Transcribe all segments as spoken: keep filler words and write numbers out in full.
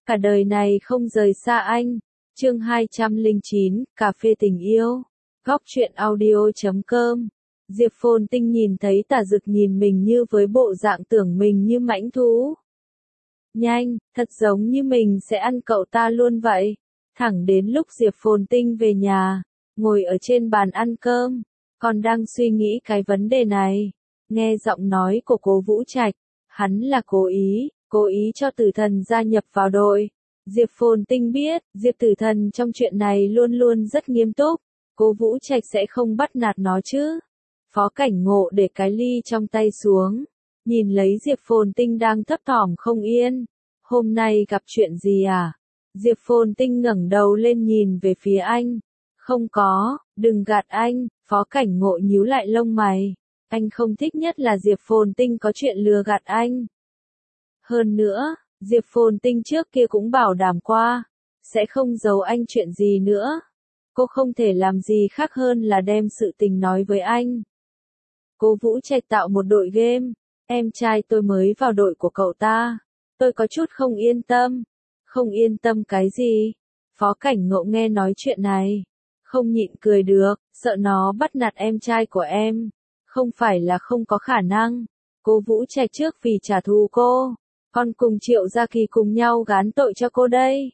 Cả đời này không rời xa anh. Chương hai trăm lẻ chín, Cà phê tình yêu. Góc truyện audio chấm com. Diệp Phồn Tinh nhìn thấy Tả Dực nhìn mình như với bộ dạng tưởng mình như mãnh thú. Nhanh, thật giống như mình sẽ ăn cậu ta luôn vậy. Thẳng đến lúc Diệp Phồn Tinh về nhà, ngồi ở trên bàn ăn cơm, còn đang suy nghĩ cái vấn đề này. Nghe giọng nói của Cố Vũ Trạch, hắn là cố ý, cố ý cho Tử Thần gia nhập vào đội. Diệp Phồn Tinh biết, Diệp Tử Thần trong chuyện này luôn luôn rất nghiêm túc, Cố Vũ Trạch sẽ không bắt nạt nó chứ. Phó Cảnh Ngộ để cái ly trong tay xuống, nhìn lấy Diệp Phồn Tinh đang thấp thỏm không yên. Hôm nay gặp chuyện gì à? Diệp Phồn Tinh ngẩng đầu lên nhìn về phía anh. Không có, đừng gạt anh. Phó Cảnh Ngộ nhíu lại lông mày. Anh không thích nhất là Diệp Phồn Tinh có chuyện lừa gạt anh. Hơn nữa, Diệp Phồn Tinh trước kia cũng bảo đảm qua, sẽ không giấu anh chuyện gì nữa. Cô không thể làm gì khác hơn là đem sự tình nói với anh. Cố Vũ Trạch tạo một đội game, em trai tôi mới vào đội của cậu ta. Tôi có chút không yên tâm. Không yên tâm cái gì? Phó Cảnh Ngộ nghe nói chuyện này, không nhịn cười được, sợ nó bắt nạt em trai của em. Không phải là không có khả năng. Cố Vũ Trạch trước vì trả thù cô, còn cùng Triệu Gia Kỳ cùng nhau gán tội cho cô đây.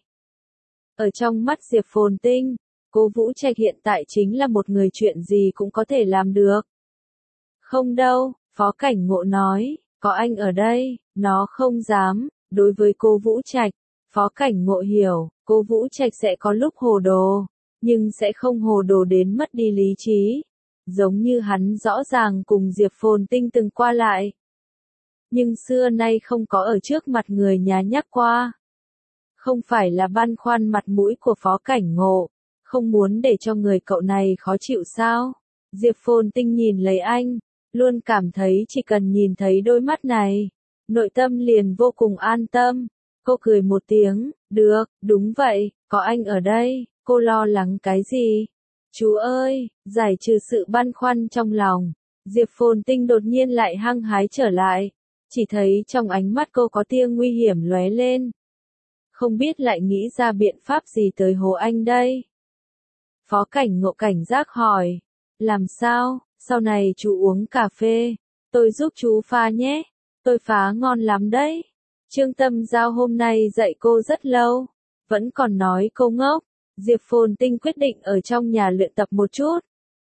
Ở trong mắt Diệp Phồn Tinh, Cố Vũ Trạch hiện tại chính là một người chuyện gì cũng có thể làm được. Không đâu, Phó Cảnh Ngộ nói, có anh ở đây, nó không dám. Đối với Cố Vũ Trạch, Phó Cảnh Ngộ hiểu, Cố Vũ Trạch sẽ có lúc hồ đồ, nhưng sẽ không hồ đồ đến mất đi lý trí. Giống như hắn rõ ràng cùng Diệp Phồn Tinh từng qua lại, nhưng xưa nay không có ở trước mặt người nhà nhắc qua. Không phải là băn khoăn mặt mũi của Phó Cảnh Ngộ, không muốn để cho người cậu này khó chịu sao? Diệp Phồn Tinh nhìn lấy anh, luôn cảm thấy chỉ cần nhìn thấy đôi mắt này, nội tâm liền vô cùng an tâm. Cô cười một tiếng, được, đúng vậy, có anh ở đây, cô lo lắng cái gì? Chú ơi, giải trừ sự băn khoăn trong lòng. Diệp Phồn Tinh đột nhiên lại hăng hái trở lại, chỉ thấy trong ánh mắt cô có tia nguy hiểm lóe lên. Không biết lại nghĩ ra biện pháp gì tới hố anh đây? Phó Cảnh Ngộ cảnh giác hỏi, làm sao, sau này chú uống cà phê, tôi giúp chú pha nhé, tôi phá ngon lắm đấy. Trương Tâm Giao hôm nay dạy cô rất lâu, vẫn còn nói cô ngốc. Diệp Phồn Tinh quyết định ở trong nhà luyện tập một chút.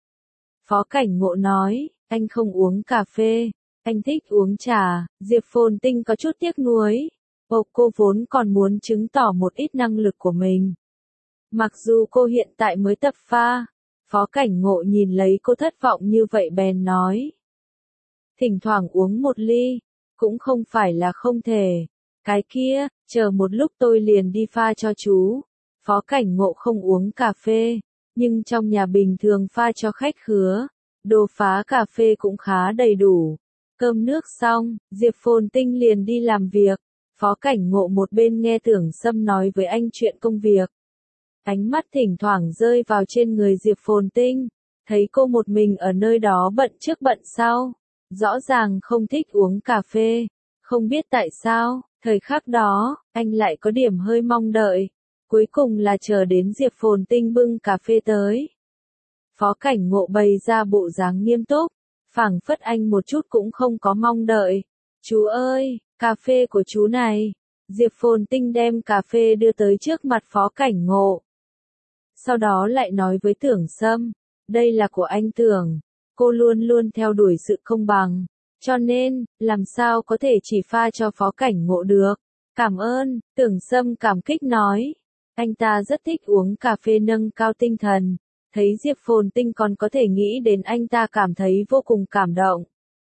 Phó Cảnh Ngộ nói, anh không uống cà phê, anh thích uống trà. Diệp Phồn Tinh có chút tiếc nuối. Ồ, cô vốn còn muốn chứng tỏ một ít năng lực của mình. Mặc dù cô hiện tại mới tập pha. Phó Cảnh Ngộ nhìn lấy cô thất vọng như vậy bèn nói, thỉnh thoảng uống một ly, cũng không phải là không thể. Cái kia, chờ một lúc tôi liền đi pha cho chú. Phó Cảnh Ngộ không uống cà phê, nhưng trong nhà bình thường pha cho khách khứa, đồ phá cà phê cũng khá đầy đủ. Cơm nước xong, Diệp Phồn Tinh liền đi làm việc. Phó Cảnh Ngộ một bên nghe Tưởng Sâm nói với anh chuyện công việc. Ánh mắt thỉnh thoảng rơi vào trên người Diệp Phồn Tinh, thấy cô một mình ở nơi đó bận trước bận sau, rõ ràng không thích uống cà phê. Không biết tại sao, thời khắc đó, anh lại có điểm hơi mong đợi. Cuối cùng là chờ đến Diệp Phồn Tinh bưng cà phê tới. Phó Cảnh Ngộ bày ra bộ dáng nghiêm túc, phảng phất anh một chút cũng không có mong đợi. Chú ơi, cà phê của chú này. Diệp Phồn Tinh đem cà phê đưa tới trước mặt Phó Cảnh Ngộ. Sau đó lại nói với Tưởng Sâm, đây là của anh Tưởng. Cô luôn luôn theo đuổi sự công bằng, cho nên, làm sao có thể chỉ pha cho Phó Cảnh Ngộ được. Cảm ơn, Tưởng Sâm cảm kích nói. Anh ta rất thích uống cà phê nâng cao tinh thần. Thấy Diệp Phồn Tinh còn có thể nghĩ đến anh ta cảm thấy vô cùng cảm động.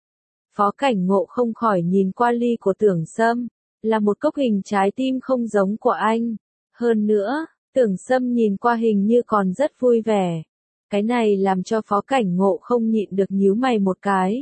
Phó Cảnh Ngộ không khỏi nhìn qua ly của Tưởng Sâm, là một cốc hình trái tim không giống của anh. Hơn nữa, Tưởng Sâm nhìn qua hình như còn rất vui vẻ. Cái này làm cho Phó Cảnh Ngộ không nhịn được nhíu mày một cái.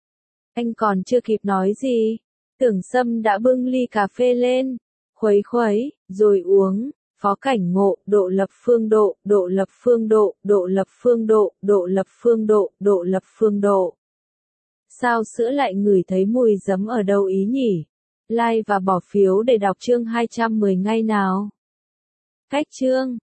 Anh còn chưa kịp nói gì, Tưởng Sâm đã bưng ly cà phê lên, khuấy khuấy, rồi uống. Phó Cảnh Ngộ, độ lập phương độ, độ lập phương độ, độ lập phương độ, độ lập phương độ, độ lập phương độ. Sao sữa lại ngửi thấy mùi giấm ở đâu ý nhỉ? like và bỏ phiếu để đọc chương hai trăm mười ngay nào. Cách chương